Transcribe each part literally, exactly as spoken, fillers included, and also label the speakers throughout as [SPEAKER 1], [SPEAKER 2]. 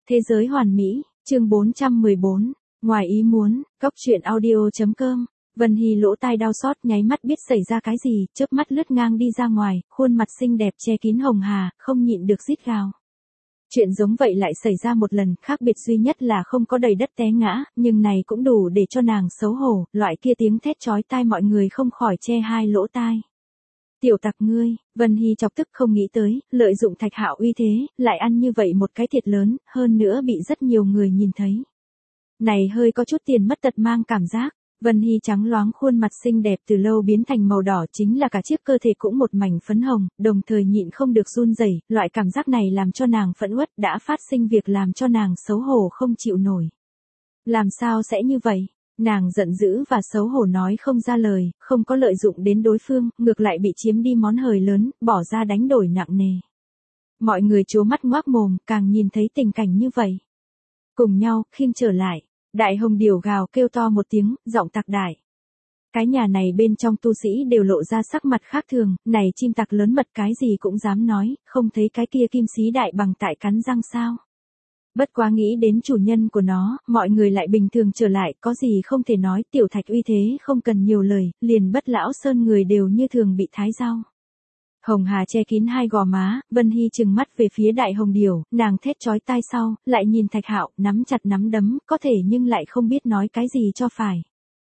[SPEAKER 1] Thế giới hoàn mỹ, chương bốn trăm mười bốn, ngoài ý muốn, cốc truyện audio chấm com. Vân Hy lỗ tai đau xót nháy mắt biết xảy ra cái gì, chớp mắt lướt ngang đi ra ngoài, khuôn mặt xinh đẹp che kín hồng hà, không nhịn được rít gào. Chuyện giống vậy lại xảy ra một lần, khác biệt duy nhất là không có đầy đất té ngã, nhưng này cũng đủ để cho nàng xấu hổ, loại kia tiếng thét chói tai mọi người không khỏi che hai lỗ tai. Tiểu tặc ngươi, Vân Hy chọc tức không nghĩ tới, lợi dụng Thạch Hạo uy thế, lại ăn như vậy một cái thiệt lớn, hơn nữa bị rất nhiều người nhìn thấy. Này hơi có chút tiền mất tật mang cảm giác, Vân Hy trắng loáng khuôn mặt xinh đẹp từ lâu biến thành màu đỏ chính là cả chiếc cơ thể cũng một mảnh phấn hồng, đồng thời nhịn không được run rẩy, loại cảm giác này làm cho nàng phẫn uất đã phát sinh việc làm cho nàng xấu hổ không chịu nổi. Làm sao sẽ như vậy? Nàng giận dữ và xấu hổ nói không ra lời, không có lợi dụng đến đối phương, ngược lại bị chiếm đi món hời lớn, bỏ ra đánh đổi nặng nề. Mọi người trố mắt ngoác mồm, càng nhìn thấy tình cảnh như vậy. Cùng nhau, khiêng trở lại, Đại Hồng Điểu gào kêu to một tiếng, giọng tặc đại. Cái nhà này bên trong tu sĩ đều lộ ra sắc mặt khác thường, này chim tặc lớn mật cái gì cũng dám nói, không thấy cái kia kim xí đại bằng tại cắn răng sao. Bất quá nghĩ đến chủ nhân của nó, mọi người lại bình thường trở lại, có gì không thể nói, tiểu Thạch uy thế không cần nhiều lời, liền Bất Lão Sơn người đều như thường bị thái rau. Hồng Hà che kín hai gò má, Vân Hy trừng mắt về phía Đại Hồng Điểu, nàng thét chói tai sau, lại nhìn Thạch Hạo, nắm chặt nắm đấm, có thể nhưng lại không biết nói cái gì cho phải.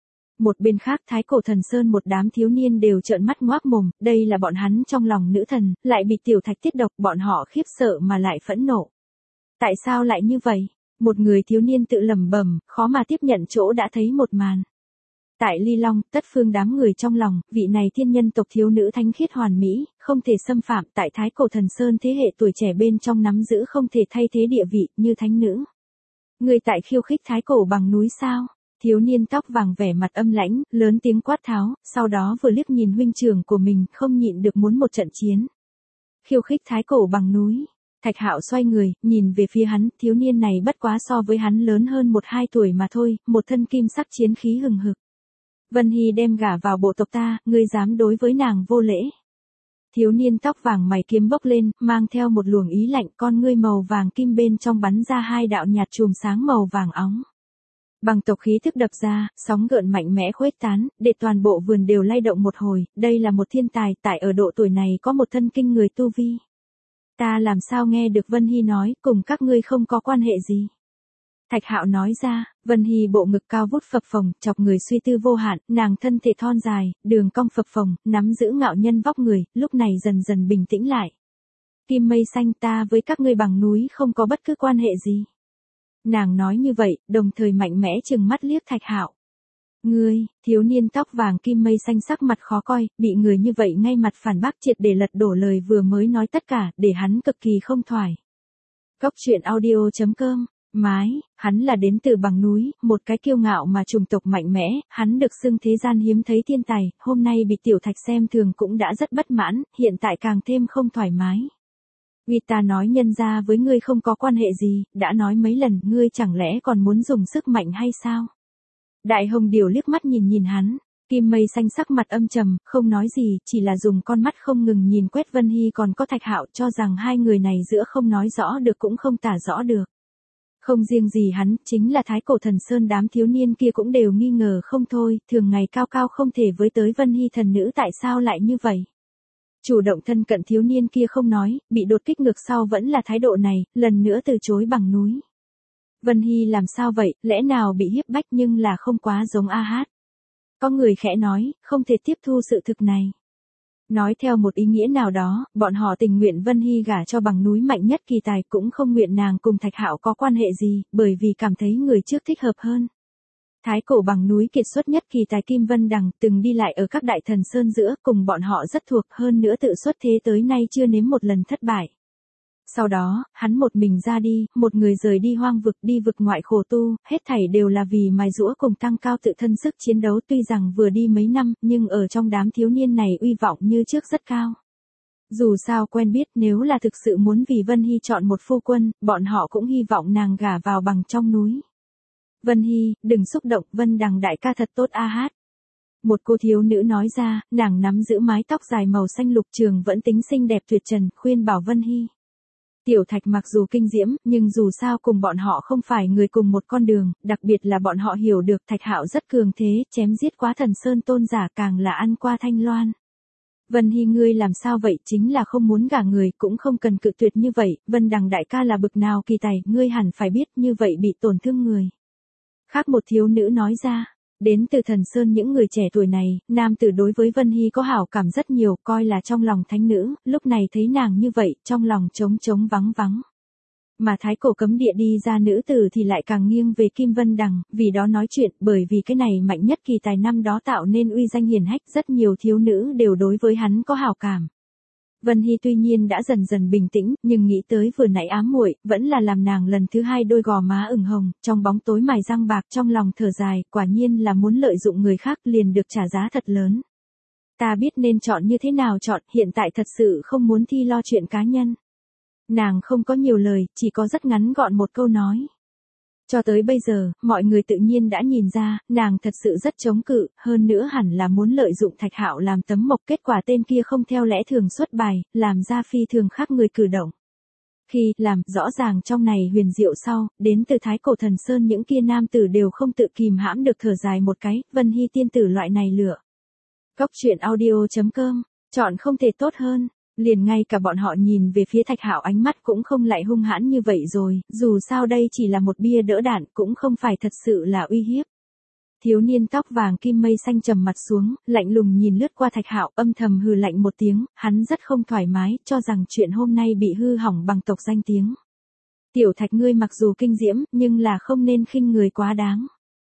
[SPEAKER 1] Một bên khác Thái Cổ Thần Sơn một đám thiếu niên đều trợn mắt ngoác mồm, đây là bọn hắn trong lòng nữ thần, lại bị tiểu Thạch tiết độc, bọn họ khiếp sợ mà lại phẫn nộ. Tại sao lại như vậy? Một người thiếu niên tự lẩm bẩm, khó mà tiếp nhận chỗ đã thấy một màn. Tại Ly Long, tất phương đám người trong lòng, vị này thiên nhân tộc thiếu nữ thánh khiết hoàn mỹ, không thể xâm phạm, tại Thái Cổ Thần Sơn thế hệ tuổi trẻ bên trong nắm giữ không thể thay thế địa vị, như thánh nữ. Người tại khiêu khích Thái Cổ bằng núi sao? Thiếu niên tóc vàng vẻ mặt âm lãnh, lớn tiếng quát tháo, sau đó vừa liếc nhìn huynh trưởng của mình, không nhịn được muốn một trận chiến. Khiêu khích Thái Cổ bằng núi. Thạch Hạo xoay người, nhìn về phía hắn, thiếu niên này bất quá so với hắn lớn hơn một hai tuổi mà thôi, một thân kim sắc chiến khí hừng hực. Vân Hy đem gả vào bộ tộc ta, ngươi dám đối với nàng vô lễ. Thiếu niên tóc vàng mày kiếm bốc lên, mang theo một luồng ý lạnh, con ngươi màu vàng kim bên trong bắn ra hai đạo nhạt chùm sáng màu vàng óng. Bằng tộc khí thức đập ra, sóng gợn mạnh mẽ khuếch tán, để toàn bộ vườn đều lay động một hồi, đây là một thiên tài, tại ở độ tuổi này có một thân kinh người tu vi. Ta làm sao nghe được Vân Hy nói, cùng các ngươi không có quan hệ gì. Thạch Hạo nói ra, Vân Hy bộ ngực cao vút phập phồng, chọc người suy tư vô hạn, nàng thân thể thon dài, đường cong phập phồng, nắm giữ ngạo nhân vóc người, lúc này dần dần bình tĩnh lại. Kim mây xanh, ta với các ngươi bằng núi không có bất cứ quan hệ gì. Nàng nói như vậy, đồng thời mạnh mẽ trừng mắt liếc Thạch Hạo. Ngươi, thiếu niên tóc vàng kim mây xanh sắc mặt khó coi, bị người như vậy ngay mặt phản bác triệt để lật đổ lời vừa mới nói tất cả, để hắn cực kỳ không thoải. Cốc truyện audio chấm com, mái, hắn là đến từ bằng núi, một cái kiêu ngạo mà chủng tộc mạnh mẽ, hắn được xưng thế gian hiếm thấy thiên tài, hôm nay bị tiểu Thạch xem thường cũng đã rất bất mãn, hiện tại càng thêm không thoải mái. Vì ta nói nhân ra với ngươi không có quan hệ gì, đã nói mấy lần, ngươi chẳng lẽ còn muốn dùng sức mạnh hay sao? Đại Hồng Điểu liếc mắt nhìn nhìn hắn, kim mây xanh sắc mặt âm trầm, không nói gì, chỉ là dùng con mắt không ngừng nhìn quét Vân Hy còn có Thạch Hạo, cho rằng hai người này giữa không nói rõ được cũng không tả rõ được. Không riêng gì hắn, chính là Thái Cổ Thần Sơn đám thiếu niên kia cũng đều nghi ngờ không thôi, thường ngày cao cao không thể với tới Vân Hy thần nữ tại sao lại như vậy. Chủ động thân cận thiếu niên kia không nói, bị đột kích ngược sau vẫn là thái độ này, lần nữa từ chối bằng núi. Vân Hy làm sao vậy, lẽ nào bị hiếp bách nhưng là không quá giống A Hát. Có người khẽ nói, không thể tiếp thu sự thực này. Nói theo một ý nghĩa nào đó, bọn họ tình nguyện Vân Hy gả cho bằng núi mạnh nhất kỳ tài cũng không nguyện nàng cùng Thạch Hạo có quan hệ gì, bởi vì cảm thấy người trước thích hợp hơn. Thái Cổ bằng núi kiệt xuất nhất kỳ tài Kim Vân Đằng từng đi lại ở các đại thần sơn giữa, cùng bọn họ rất thuộc, hơn nữa tự xuất thế tới nay chưa nếm một lần thất bại. Sau đó, hắn một mình ra đi, một người rời đi hoang vực đi vực ngoại khổ tu, hết thảy đều là vì mài giũa cùng tăng cao tự thân sức chiến đấu, tuy rằng vừa đi mấy năm, nhưng ở trong đám thiếu niên này uy vọng như trước rất cao. Dù sao quen biết, nếu là thực sự muốn vì Vân Hy chọn một phu quân, bọn họ cũng hy vọng nàng gả vào bằng trong núi. Vân Hy, đừng xúc động, Vân Đằng đại ca thật tốt A Hát. Một cô thiếu nữ nói ra, nàng nắm giữ mái tóc dài màu xanh lục trường vẫn tính xinh đẹp tuyệt trần, khuyên bảo Vân Hy. Tiểu Thạch mặc dù kinh diễm, nhưng dù sao cùng bọn họ không phải người cùng một con đường, đặc biệt là bọn họ hiểu được Thạch Hạo rất cường thế, chém giết quá Thần Sơn tôn giả càng là ăn qua Thanh Loan. Vân Hy ngươi làm sao vậy, chính là không muốn gả người, cũng không cần cự tuyệt như vậy, Vân Đằng đại ca là bực nào kỳ tài, ngươi hẳn phải biết như vậy bị tổn thương người. Khác một thiếu nữ nói ra, đến từ Thần Sơn những người trẻ tuổi này, nam tử đối với Vân Hy có hảo cảm rất nhiều, coi là trong lòng thánh nữ, lúc này thấy nàng như vậy, trong lòng trống trống vắng vắng. Mà thái cổ cấm địa đi ra nữ tử thì lại càng nghiêng về Kim Vân Đằng, vì đó nói chuyện, bởi vì cái này mạnh nhất kỳ tài năm đó tạo nên uy danh hiển hách, rất nhiều thiếu nữ đều đối với hắn có hảo cảm. Vân Hy tuy nhiên đã dần dần bình tĩnh, nhưng nghĩ tới vừa nãy ám muội, vẫn là làm nàng lần thứ hai đôi gò má ửng hồng, trong bóng tối mài răng bạc, trong lòng thở dài, quả nhiên là muốn lợi dụng người khác liền được trả giá thật lớn. Ta biết nên chọn như thế nào chọn, hiện tại thật sự không muốn thi lo chuyện cá nhân. Nàng không có nhiều lời, chỉ có rất ngắn gọn một câu nói. Cho tới bây giờ, mọi người tự nhiên đã nhìn ra, nàng thật sự rất chống cự, hơn nữa hẳn là muốn lợi dụng Thạch Hạo làm tấm mộc, kết quả tên kia không theo lẽ thường xuất bài, làm ra phi thường khác người cử động. Khi làm rõ ràng trong này huyền diệu sau, đến từ Thái Cổ Thần Sơn những kia nam tử đều không tự kìm hãm được thở dài một cái, Vân Hy tiên tử loại này lựa. Góc truyện audio chấm com, chọn không thể tốt hơn. Liền ngay cả bọn họ nhìn về phía Thạch Hạo ánh mắt cũng không lại hung hãn như vậy rồi, dù sao đây chỉ là một bia đỡ đạn, cũng không phải thật sự là uy hiếp. Thiếu niên tóc vàng kim mây xanh trầm mặt xuống, lạnh lùng nhìn lướt qua Thạch Hạo, âm thầm hừ lạnh một tiếng, hắn rất không thoải mái, cho rằng chuyện hôm nay bị hư hỏng bằng tộc danh tiếng. Tiểu Thạch ngươi mặc dù kinh diễm, nhưng là không nên khinh người quá đáng.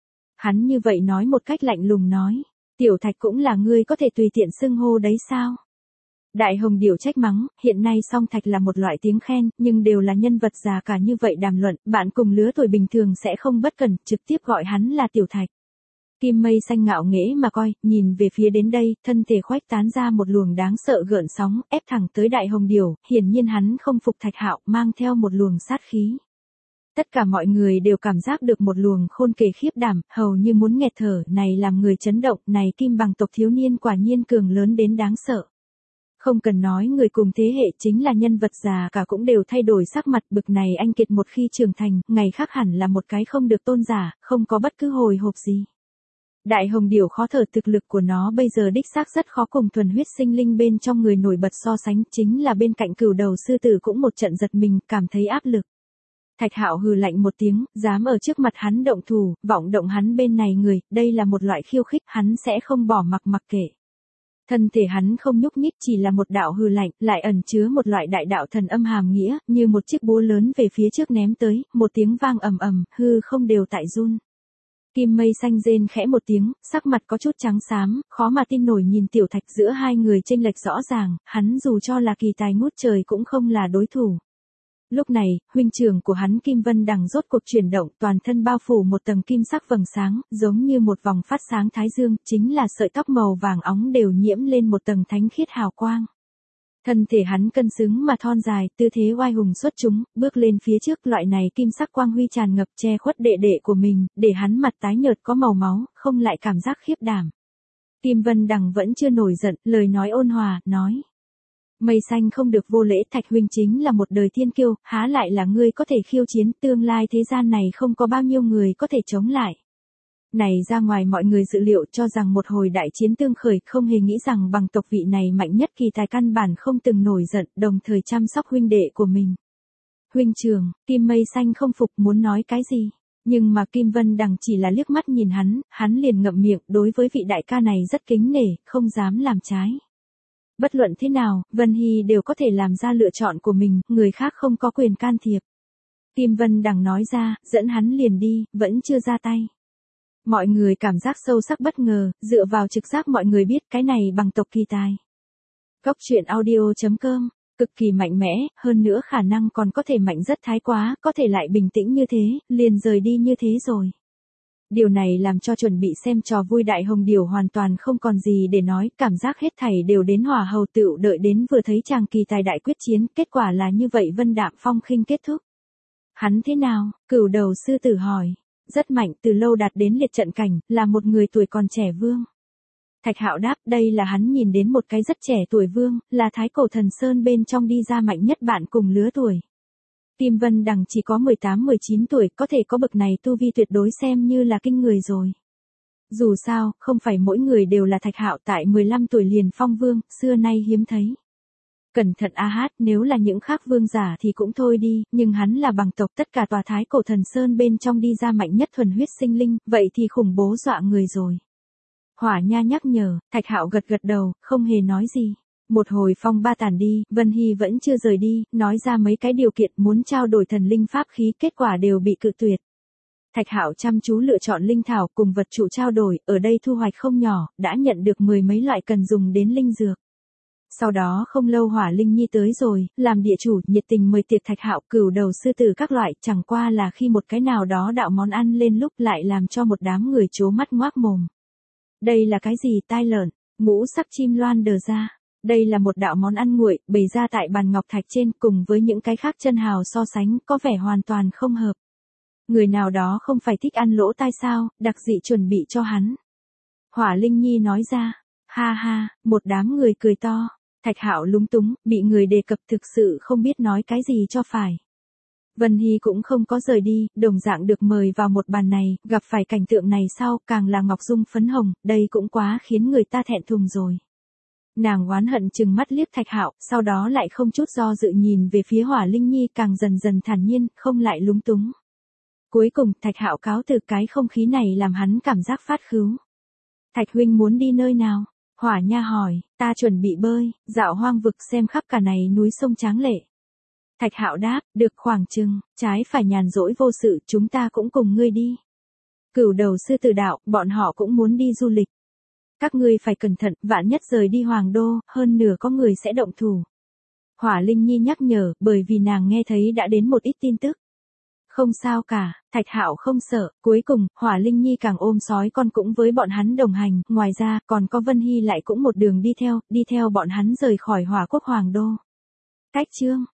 [SPEAKER 1] Hắn như vậy nói một cách lạnh lùng nói, Tiểu Thạch cũng là ngươi có thể tùy tiện xưng hô đấy sao? Đại Hồng Điểu trách mắng, hiện nay Song Thạch là một loại tiếng khen, nhưng đều là nhân vật già cả như vậy đàm luận, bạn cùng lứa tuổi bình thường sẽ không bất cẩn, trực tiếp gọi hắn là Tiểu Thạch. Kim mây xanh ngạo nghễ mà coi, nhìn về phía đến đây, thân thể khuếch tán ra một luồng đáng sợ gợn sóng, ép thẳng tới Đại Hồng Điểu, hiển nhiên hắn không phục Thạch Hạo, mang theo một luồng sát khí. Tất cả mọi người đều cảm giác được một luồng khôn kể khiếp đảm, hầu như muốn nghẹt thở, này làm người chấn động, này Kim bằng tộc thiếu niên quả nhiên cường lớn đến đáng sợ. Không cần nói người cùng thế hệ chính là nhân vật già cả cũng đều thay đổi sắc mặt, bực này anh kiệt một khi trưởng thành, ngày khác hẳn là một cái không được tôn giả, không có bất cứ hồi hộp gì. Đại Hồng Điểu khó thở, thực lực của nó bây giờ đích xác rất khó cùng thuần huyết sinh linh bên trong người nổi bật so sánh, chính là bên cạnh cửu đầu sư tử cũng một trận giật mình, cảm thấy áp lực. Thạch Hạo hừ lạnh một tiếng, dám ở trước mặt hắn động thủ, vọng động hắn bên này người, đây là một loại khiêu khích, hắn sẽ không bỏ mặc mặc kệ. Thân thể hắn không nhúc nhích, chỉ là một đạo hừ lạnh, lại ẩn chứa một loại đại đạo thần âm hàm nghĩa, như một chiếc búa lớn về phía trước ném tới, một tiếng vang ầm ầm, hư không đều tại run. Kim mây xanh rên khẽ một tiếng, sắc mặt có chút trắng xám, khó mà tin nổi nhìn Tiểu Thạch, giữa hai người chênh lệch rõ ràng, hắn dù cho là kỳ tài ngút trời cũng không là đối thủ. Lúc này, huynh trưởng của hắn Kim Vân Đằng rốt cuộc chuyển động, toàn thân bao phủ một tầng kim sắc vầng sáng, giống như một vòng phát sáng thái dương, chính là sợi tóc màu vàng óng đều nhiễm lên một tầng thánh khiết hào quang. Thân thể hắn cân xứng mà thon dài, tư thế oai hùng xuất chúng, bước lên phía trước, loại này kim sắc quang huy tràn ngập che khuất đệ đệ của mình, để hắn mặt tái nhợt có màu máu, không lại cảm giác khiếp đảm. Kim Vân Đằng vẫn chưa nổi giận, lời nói ôn hòa, nói. Mây xanh không được vô lễ, Thạch huynh chính là một đời thiên kiêu, há lại là ngươi có thể khiêu chiến, tương lai thế gian này không có bao nhiêu người có thể chống lại. Này ra ngoài mọi người dự liệu, cho rằng một hồi đại chiến tương khởi, không hề nghĩ rằng bằng tộc vị này mạnh nhất kỳ tài căn bản không từng nổi giận, đồng thời chăm sóc huynh đệ của mình. Huynh trưởng, Kim mây xanh không phục, muốn nói cái gì, nhưng mà Kim Vân Đằng chỉ là liếc mắt nhìn hắn, hắn liền ngậm miệng, đối với vị đại ca này rất kính nể, không dám làm trái. Bất luận thế nào, Vân Hy đều có thể làm ra lựa chọn của mình, người khác không có quyền can thiệp. Kim Vân Đằng nói ra, dẫn hắn liền đi, vẫn chưa ra tay. Mọi người cảm giác sâu sắc bất ngờ, dựa vào trực giác mọi người biết cái này bằng tộc kỳ tài. Góc truyện audio chấm com, cực kỳ mạnh mẽ, hơn nữa khả năng còn có thể mạnh rất thái quá, có thể lại bình tĩnh như thế, liền rời đi như thế rồi. Điều này làm cho chuẩn bị xem trò vui Đại Hồng Điểu hoàn toàn không còn gì để nói, cảm giác hết thảy đều đến hỏa hầu tựu, đợi đến vừa thấy chàng kỳ tài đại quyết chiến, kết quả là như vậy, vân đạm phong khinh kết thúc. Hắn thế nào? Cửu đầu sư tử hỏi. Rất mạnh, từ lâu đạt đến liệt trận cảnh, là một người tuổi còn trẻ vương. Thạch Hạo đáp, đây là hắn nhìn đến một cái rất trẻ tuổi vương, là Thái Cổ Thần Sơn bên trong đi ra mạnh nhất bạn cùng lứa tuổi. Kim Vân Đằng chỉ có mười tám mười chín tuổi, có thể có bậc này tu vi tuyệt đối xem như là kinh người rồi. Dù sao, không phải mỗi người đều là Thạch Hạo tại mười lăm tuổi liền phong vương, xưa nay hiếm thấy. Cẩn thận a hát, nếu là những khác vương giả thì cũng thôi đi, nhưng hắn là bằng tộc tất cả tòa thái cổ thần sơn bên trong đi ra mạnh nhất thuần huyết sinh linh, vậy thì khủng bố dọa người rồi. Hỏa Nha nhắc nhở, Thạch Hạo gật gật đầu, không hề nói gì. Một hồi phong ba tàn đi, Vân Hy vẫn chưa rời đi, nói ra mấy cái điều kiện muốn trao đổi thần linh pháp khí, kết quả đều bị cự tuyệt. Thạch Hạo chăm chú lựa chọn linh thảo cùng vật chủ trao đổi, ở đây thu hoạch không nhỏ, đã nhận được mười mấy loại cần dùng đến linh dược. Sau đó không lâu Hỏa Linh Nhi tới rồi, làm địa chủ nhiệt tình mời tiệc Thạch Hạo, cửu đầu sư tử các loại, chẳng qua là khi một cái nào đó đạo món ăn lên lúc lại làm cho một đám người trố mắt ngoác mồm. Đây là cái gì? Tai lợn, ngũ sắc chim loan đờ ra. Đây là một đạo món ăn nguội, bày ra tại bàn ngọc thạch trên, cùng với những cái khác chân hào so sánh, có vẻ hoàn toàn không hợp. Người nào đó không phải thích ăn lỗ tai sao, đặc dị chuẩn bị cho hắn. Hỏa Linh Nhi nói ra, ha ha, một đám người cười to. Thạch Hạo lúng túng, bị người đề cập thực sự không biết nói cái gì cho phải. Vân Hy cũng không có rời đi, đồng dạng được mời vào một bàn này, gặp phải cảnh tượng này sau, càng là ngọc dung phấn hồng, đây cũng quá khiến người ta thẹn thùng rồi. Nàng oán hận chừng mắt liếc Thạch Hạo, sau đó lại không chút do dự nhìn về phía Hỏa Linh Nhi, càng dần dần thản nhiên, không lại lúng túng. Cuối cùng, Thạch Hạo cáo từ, cái không khí này làm hắn cảm giác phát khứu. Thạch huynh muốn đi nơi nào? Hỏa Nha hỏi, ta chuẩn bị bơi, dạo hoang vực xem khắp cả này núi sông tráng lệ. Thạch Hạo đáp, được khoảng chừng, trái phải nhàn rỗi vô sự, chúng ta cũng cùng ngươi đi. Cửu đầu sư tử đạo, bọn họ cũng muốn đi du lịch. Các ngươi phải cẩn thận, vạn nhất rời đi Hoàng Đô, hơn nửa có người sẽ động thủ. Hỏa Linh Nhi nhắc nhở, bởi vì nàng nghe thấy đã đến một ít tin tức. Không sao cả, Thạch Hạo không sợ, cuối cùng, Hỏa Linh Nhi càng ôm sói con cũng với bọn hắn đồng hành, ngoài ra, còn có Vân Hy lại cũng một đường đi theo, đi theo bọn hắn rời khỏi Hỏa Quốc Hoàng Đô. Cách chương